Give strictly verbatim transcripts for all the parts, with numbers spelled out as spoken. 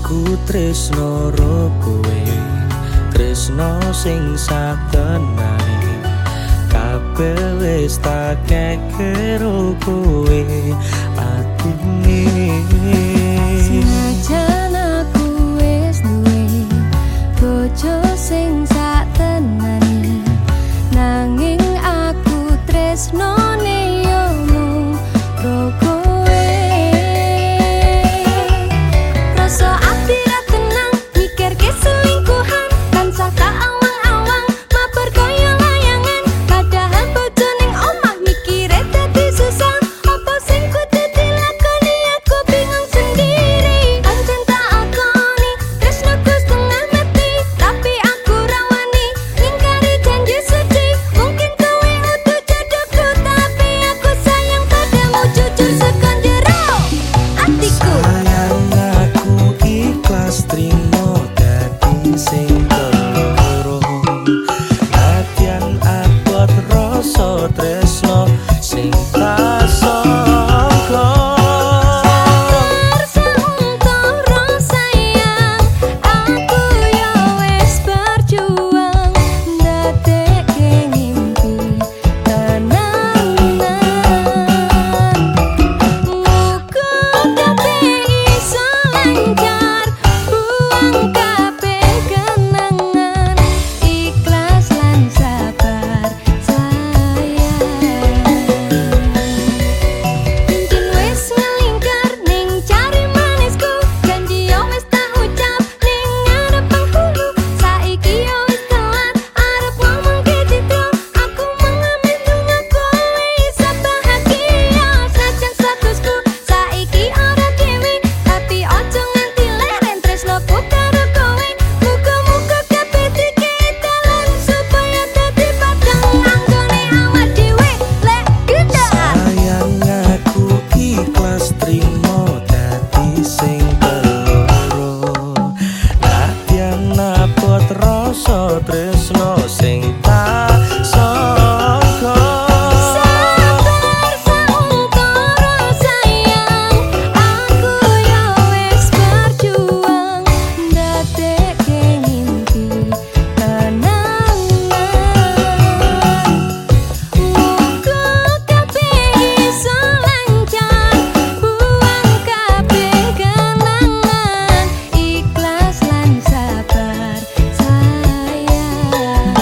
Aku tresno ro kowe, tresno sing satenane. Kabeh wis tak kekero kowe atine. Senajan aku wis duwe bojo sing satenane, nanging aku tresnone yo mung ro kowe. Rasa ati ra tenang mikirke selingkuhan, tansah tak awang-awang mabar kaya layangan. Padahal bojo ning omah mikire dadi susah, apa sing kudu dilakoni aku bingung sendiri. Pancen tak akoni tresnoku setengah mati, tapi aku rawani ngingkari janji suci. Mungkin kowe utuh jodohku, tapi aku sayang padamu jujur sekon jero atiku. Sayang aku ikhlas trimo dadi sing keloro. Nadyan abot rasa tresno sing tak sangka. Bersantoro sayang, aku yo wis berjuang ndadekke mimpi tenanan. Muga kabeh iso lancar, buang kabeh kenangan, ikhlas lan sabar sayang. Mungkin wis ngelingkar ning cari manisku, janji yo wis tak ucap ning ngarep penghulu. Saiki yo wis telat arep ngomong gitu, aku mengamen donga kowe iso bahagia. Sajan statusku saiki ora dewe, tapi ojo nganti leren tresnoku karo kowe. Muga-muga kabeh dikei dalan supaya dadi padang anggone awak dhewe lek gedaan. Sayang aku ikhlas trimo dadi sing keloro. Nadyan abot rasa tresno sing tak sangka. Sabar santoro sayang, aku yo wis berjuang ndadekke mimpi tenanan. Muga kabeh iso lancar, buang kabeh kenangan, ikhlas lan sabar sayang.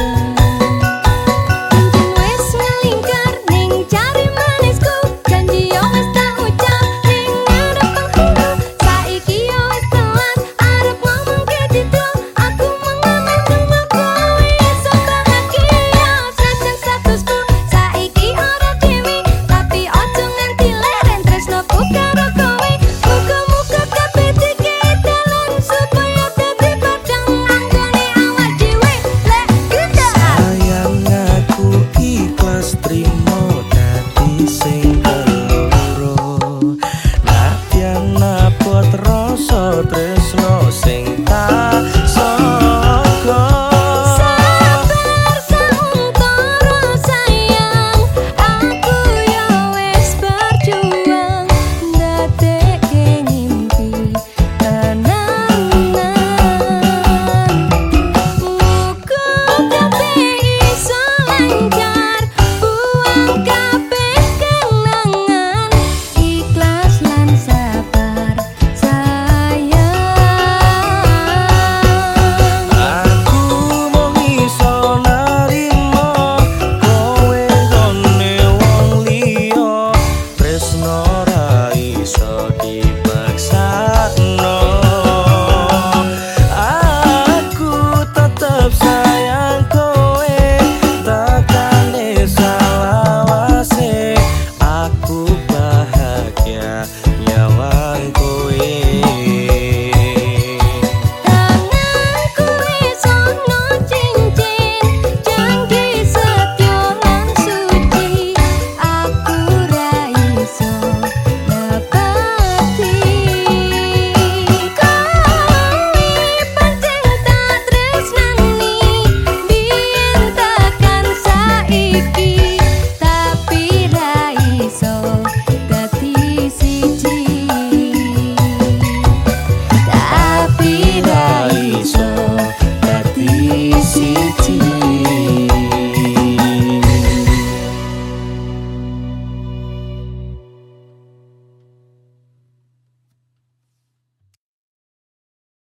Pancen wis ngelingkar ning cari manisku, janji yo wis tak ucap ning ngarep penghulu. Saiki yo wis telat arep ngomong gitu, aku mengamen donga kowe iso bahagia. Sajan statusku saiki ora dewe, tapi ojo nganti leren tresnoku karo kowe. Muga-muga kabeh dikei dalan supaya dadi padang anggone awak dhewe lek gedaan. Sayang aku ikhlas trimo dadi sing keloro. Nadyan abot rasa tresno sing tak